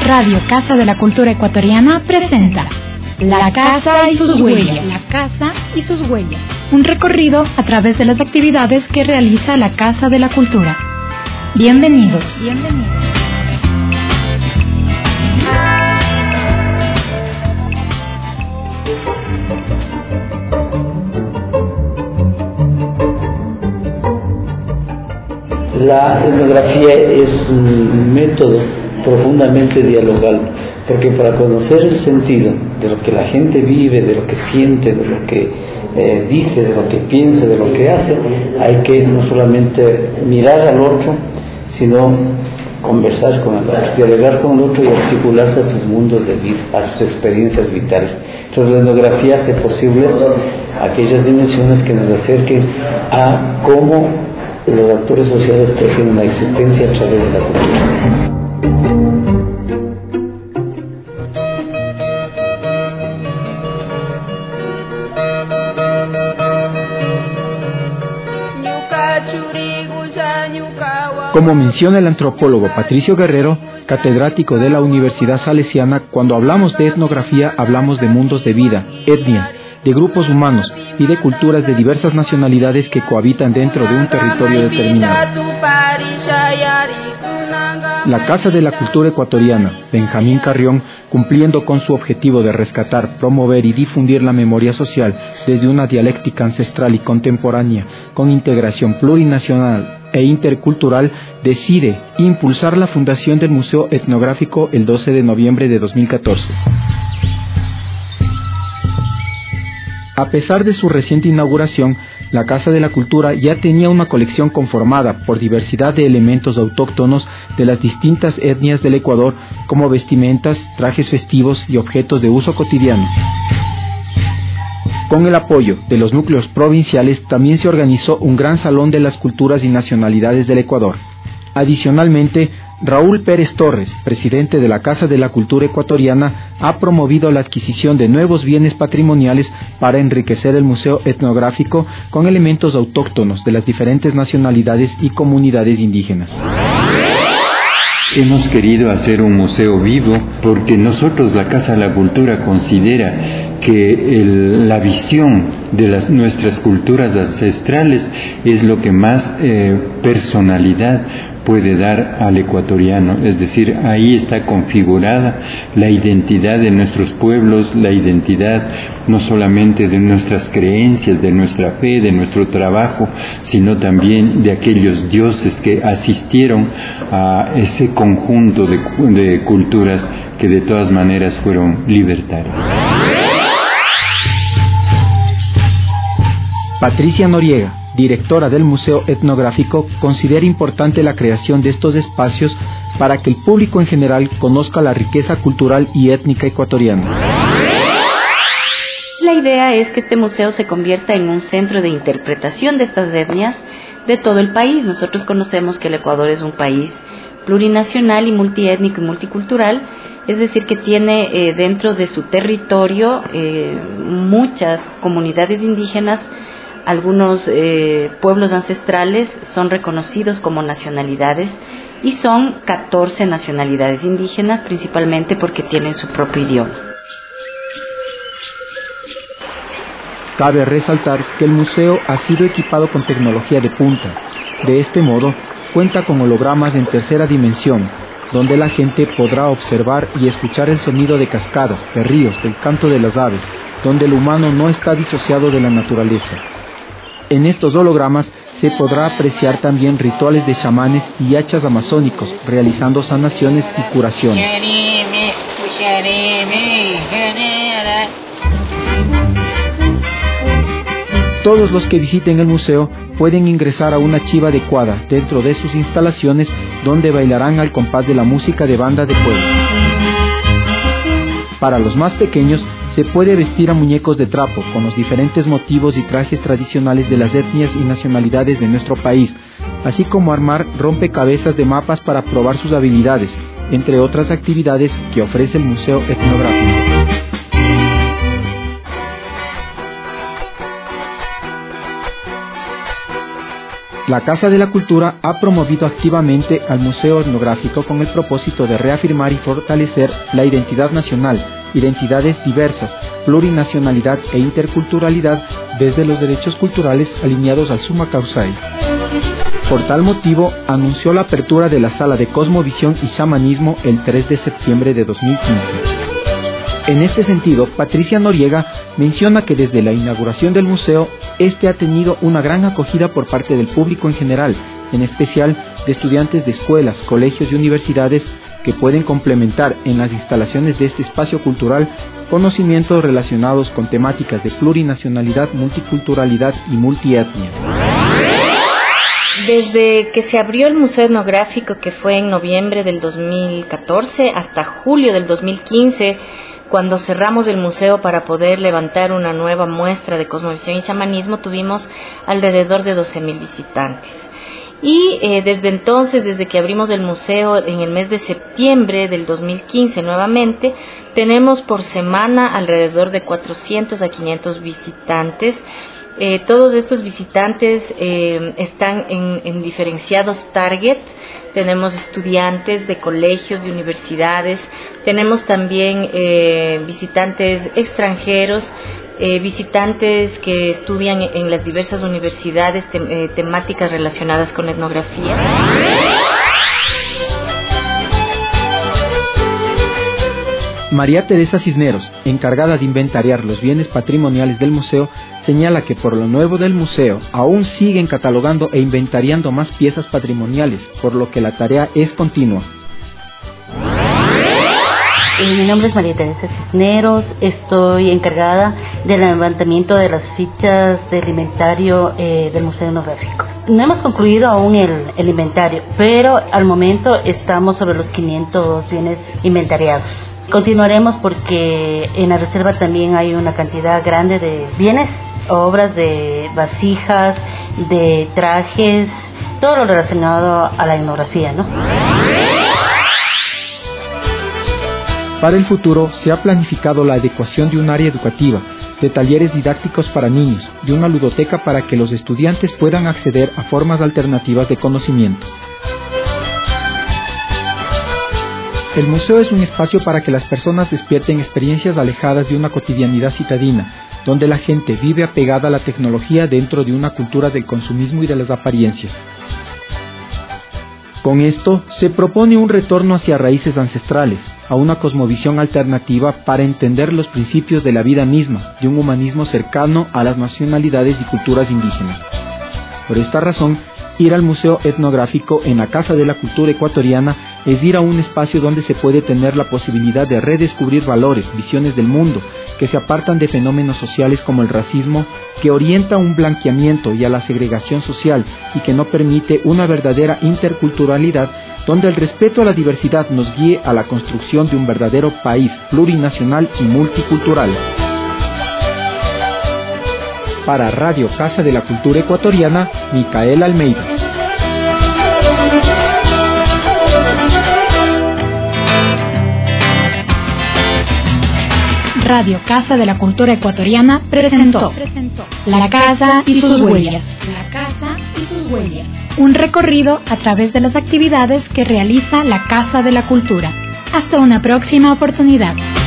Radio Casa de la Cultura Ecuatoriana presenta La Casa y sus huellas. La Casa y sus huellas. Un recorrido a través de las actividades que realiza la Casa de la Cultura. Bienvenidos. La etnografía es un método profundamente dialogal, porque para conocer el sentido de lo que la gente vive, de lo que siente, de lo que dice, de lo que piensa, de lo que hace, hay que no solamente mirar al otro, sino conversar con el otro, dialogar con el otro y articularse a sus mundos de vida, a sus experiencias vitales. Entonces la etnografía hace posibles aquellas dimensiones que nos acerquen a cómo los actores sociales tejen una existencia a través de la cultura. Como menciona el antropólogo Patricio Guerrero, catedrático de la Universidad Salesiana, cuando hablamos de etnografía hablamos de mundos de vida, etnias, de grupos humanos y de culturas de diversas nacionalidades que cohabitan dentro de un territorio determinado. La Casa de la Cultura Ecuatoriana, Benjamín Carrión, cumpliendo con su objetivo de rescatar, promover y difundir la memoria social desde una dialéctica ancestral y contemporánea, con integración plurinacional e intercultural, decide impulsar la fundación del Museo Etnográfico el 12 de noviembre de 2014. A pesar de su reciente inauguración, la Casa de la Cultura ya tenía una colección conformada por diversidad de elementos autóctonos de las distintas etnias del Ecuador, como vestimentas, trajes festivos y objetos de uso cotidiano. Con el apoyo de los núcleos provinciales, también se organizó un gran salón de las culturas y nacionalidades del Ecuador. Adicionalmente, Raúl Pérez Torres, presidente de la Casa de la Cultura Ecuatoriana, ha promovido la adquisición de nuevos bienes patrimoniales para enriquecer el Museo Etnográfico con elementos autóctonos de las diferentes nacionalidades y comunidades indígenas. Hemos querido hacer un museo vivo porque nosotros, la Casa de la Cultura, considera que la visión de nuestras culturas ancestrales es lo que más personalidad puede dar al ecuatoriano, es decir, ahí está configurada la identidad de nuestros pueblos, la identidad no solamente de nuestras creencias, de nuestra fe, de nuestro trabajo, sino también de aquellos dioses que asistieron a ese conjunto de culturas que de todas maneras fueron libertarias. Patricia Noriega, directora del Museo Etnográfico, considera importante la creación de estos espacios para que el público en general conozca la riqueza cultural y étnica ecuatoriana. La idea es que este museo se convierta en un centro de interpretación de estas etnias de todo el país. Nosotros conocemos que el Ecuador es un país plurinacional y multiétnico y multicultural, es decir, que tiene dentro de su territorio muchas comunidades indígenas. Algunos pueblos ancestrales son reconocidos como nacionalidades y son 14 nacionalidades indígenas, principalmente porque tienen su propio idioma. Cabe resaltar que el museo ha sido equipado con tecnología de punta. De este modo, cuenta con hologramas en tercera dimensión, donde la gente podrá observar y escuchar el sonido de cascadas, de ríos, del canto de las aves, donde el humano no está disociado de la naturaleza. En estos hologramas se podrá apreciar también rituales de chamanes y hachas amazónicos, realizando sanaciones y curaciones. Todos los que visiten el museo pueden ingresar a una chiva adecuada dentro de sus instalaciones, donde bailarán al compás de la música de banda de pueblo. Para los más pequeños, se puede vestir a muñecos de trapo con los diferentes motivos y trajes tradicionales de las etnias y nacionalidades de nuestro país, así como armar rompecabezas de mapas para probar sus habilidades, entre otras actividades que ofrece el Museo Etnográfico. La Casa de la Cultura ha promovido activamente al Museo Etnográfico con el propósito de reafirmar y fortalecer la identidad nacional, identidades diversas, plurinacionalidad e interculturalidad desde los derechos culturales alineados al Summa Causae. Por tal motivo, anunció la apertura de la Sala de Cosmovisión y Chamanismo el 3 de septiembre de 2015. En este sentido, Patricia Noriega menciona que desde la inauguración del museo, este ha tenido una gran acogida por parte del público en general, en especial de estudiantes de escuelas, colegios y universidades que pueden complementar en las instalaciones de este espacio cultural conocimientos relacionados con temáticas de plurinacionalidad, multiculturalidad y multietnias. Desde que se abrió el Museo Etnográfico, que fue en noviembre del 2014, hasta julio del 2015, cuando cerramos el museo para poder levantar una nueva muestra de cosmovisión y chamanismo, tuvimos alrededor de 12,000 visitantes. Y desde entonces, desde que abrimos el museo en el mes de septiembre del 2015 nuevamente, tenemos por semana alrededor de 400 a 500 visitantes. Todos estos visitantes están en diferenciados target. Tenemos estudiantes de colegios, de universidades, tenemos también visitantes extranjeros, visitantes que estudian en las diversas universidades temáticas relacionadas con etnografía. María Teresa Cisneros, encargada de inventariar los bienes patrimoniales del museo, señala que por lo nuevo del museo aún siguen catalogando e inventariando más piezas patrimoniales, por lo que la tarea es continua. Mi nombre es María Teresa Cisneros, estoy encargada del levantamiento de las fichas del inventario del Museo Etnográfico. No hemos concluido aún el inventario, pero al momento estamos sobre los 500 bienes inventariados. Continuaremos porque en la reserva también hay una cantidad grande de bienes, obras de vasijas, de trajes, todo lo relacionado a la etnografía, ¿no? Para el futuro se ha planificado la adecuación de un área educativa, de talleres didácticos para niños, de una ludoteca para que los estudiantes puedan acceder a formas alternativas de conocimiento. El museo es un espacio para que las personas despierten experiencias alejadas de una cotidianidad citadina, donde la gente vive apegada a la tecnología dentro de una cultura del consumismo y de las apariencias. Con esto, se propone un retorno hacia raíces ancestrales, a una cosmovisión alternativa para entender los principios de la vida misma, de un humanismo cercano a las nacionalidades y culturas indígenas. Por esta razón, ir al Museo Etnográfico en la Casa de la Cultura Ecuatoriana es ir a un espacio donde se puede tener la posibilidad de redescubrir valores, visiones del mundo, que se apartan de fenómenos sociales como el racismo, que orienta a un blanqueamiento y a la segregación social y que no permite una verdadera interculturalidad donde el respeto a la diversidad nos guíe a la construcción de un verdadero país plurinacional y multicultural. Para Radio Casa de la Cultura Ecuatoriana, Micaela Almeida. Radio Casa de la Cultura Ecuatoriana presentó La Casa y sus huellas. La Casa y sus huellas. Un recorrido a través de las actividades que realiza la Casa de la Cultura. Hasta una próxima oportunidad.